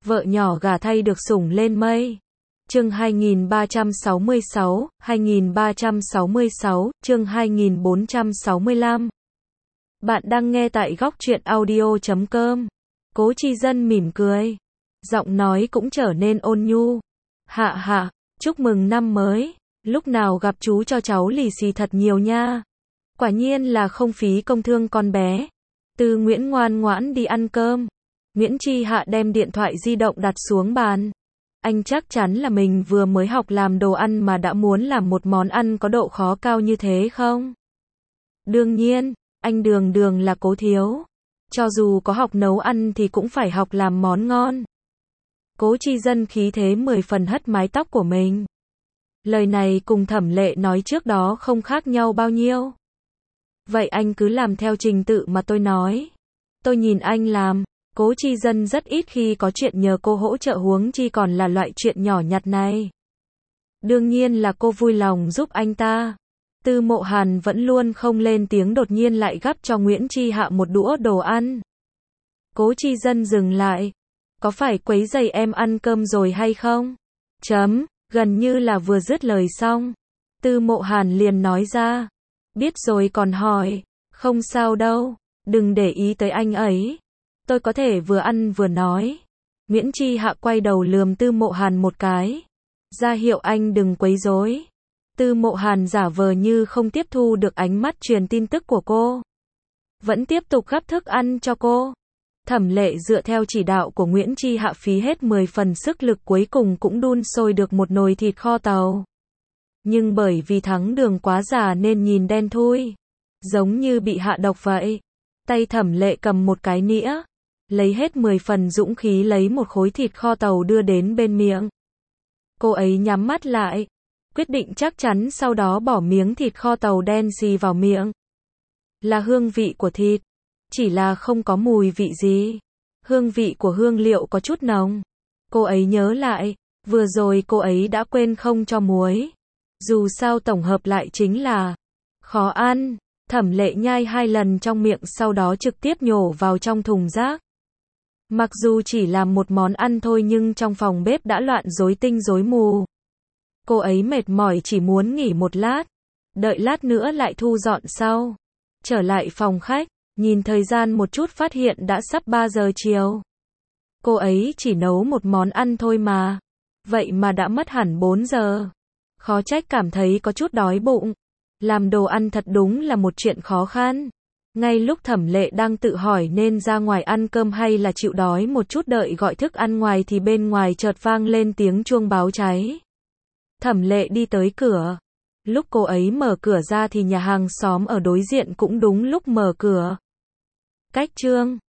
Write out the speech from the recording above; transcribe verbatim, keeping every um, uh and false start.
vợ nhỏ gả thay được sủng lên mây. Chương hai nghìn ba trăm sáu mươi sáu, hai nghìn ba trăm sáu mươi sáu, chương hai nghìn bốn trăm sáu mươi lăm. Bạn đang nghe tại góc truyện audio chấm com. Cố Chi Dân mỉm cười, giọng nói cũng trở nên ôn nhu. Hạ hạ, chúc mừng năm mới, lúc nào gặp chú cho cháu lì xì thật nhiều nha. Quả nhiên là không phí công thương con bé. Tư Nguyễn ngoan ngoãn đi ăn cơm. Nguyễn Chi Hạ đem điện thoại di động đặt xuống bàn. Anh chắc chắn là mình vừa mới học làm đồ ăn mà đã muốn làm một món ăn có độ khó cao như thế không? Đương nhiên, anh Đường Đường là Cố thiếu. Cho dù có học nấu ăn thì cũng phải học làm món ngon. Cố Chi Dân khí thế mười phần hất mái tóc của mình. Lời này cùng Thẩm Lệ nói trước đó không khác nhau bao nhiêu. Vậy anh cứ làm theo trình tự mà tôi nói. Tôi nhìn anh làm. Cố Chi Dân rất ít khi có chuyện nhờ cô hỗ trợ, huống chi còn là loại chuyện nhỏ nhặt này. Đương nhiên là cô vui lòng giúp anh ta. Tư Mộ Hàn vẫn luôn không lên tiếng, đột nhiên lại gắp cho Nguyễn Chi Hạ một đũa đồ ăn. Cố Chi Dân dừng lại. Có phải quấy rầy em ăn cơm rồi hay không? Chấm, gần như là vừa dứt lời xong. Tư Mộ Hàn liền nói ra. Biết rồi còn hỏi. Không sao đâu, đừng để ý tới anh ấy. Tôi có thể vừa ăn vừa nói. Nguyễn Chi Hạ quay đầu lườm Tư Mộ Hàn một cái. Ra hiệu anh đừng quấy rối. Tư Mộ Hàn giả vờ như không tiếp thu được ánh mắt truyền tin tức của cô. Vẫn tiếp tục gắp thức ăn cho cô. Thẩm Lệ dựa theo chỉ đạo của Nguyễn Chi Hạ phí hết mười phần sức lực, cuối cùng cũng đun sôi được một nồi thịt kho tàu. Nhưng bởi vì Thắng Đường quá già nên nhìn đen thui. Giống như bị hạ độc vậy. Tay Thẩm Lệ cầm một cái nĩa. Lấy hết mười phần dũng khí lấy một khối thịt kho tàu đưa đến bên miệng. Cô ấy nhắm mắt lại. Quyết định chắc chắn, sau đó bỏ miếng thịt kho tàu đen xì vào miệng. Là hương vị của thịt. Chỉ là không có mùi vị gì. Hương vị của hương liệu có chút nồng. Cô ấy nhớ lại. Vừa rồi cô ấy đã quên không cho muối. Dù sao tổng hợp lại chính là khó ăn. Thẩm Lệ nhai hai lần trong miệng, sau đó trực tiếp nhổ vào trong thùng rác. Mặc dù chỉ làm một món ăn thôi nhưng trong phòng bếp đã loạn rối tinh rối mù. Cô ấy mệt mỏi chỉ muốn nghỉ một lát. Đợi lát nữa lại thu dọn sau. Trở lại phòng khách, nhìn thời gian một chút phát hiện đã sắp ba giờ chiều. Cô ấy chỉ nấu một món ăn thôi mà. Vậy mà đã mất hẳn bốn giờ. Khó trách cảm thấy có chút đói bụng. Làm đồ ăn thật đúng là một chuyện khó khăn. Ngay lúc Thẩm Lệ đang tự hỏi nên ra ngoài ăn cơm hay là chịu đói một chút đợi gọi thức ăn ngoài thì bên ngoài chợt vang lên tiếng chuông báo cháy. Thẩm Lệ đi tới cửa. Lúc cô ấy mở cửa ra thì nhà hàng xóm ở đối diện cũng đúng lúc mở cửa. Cách Trương,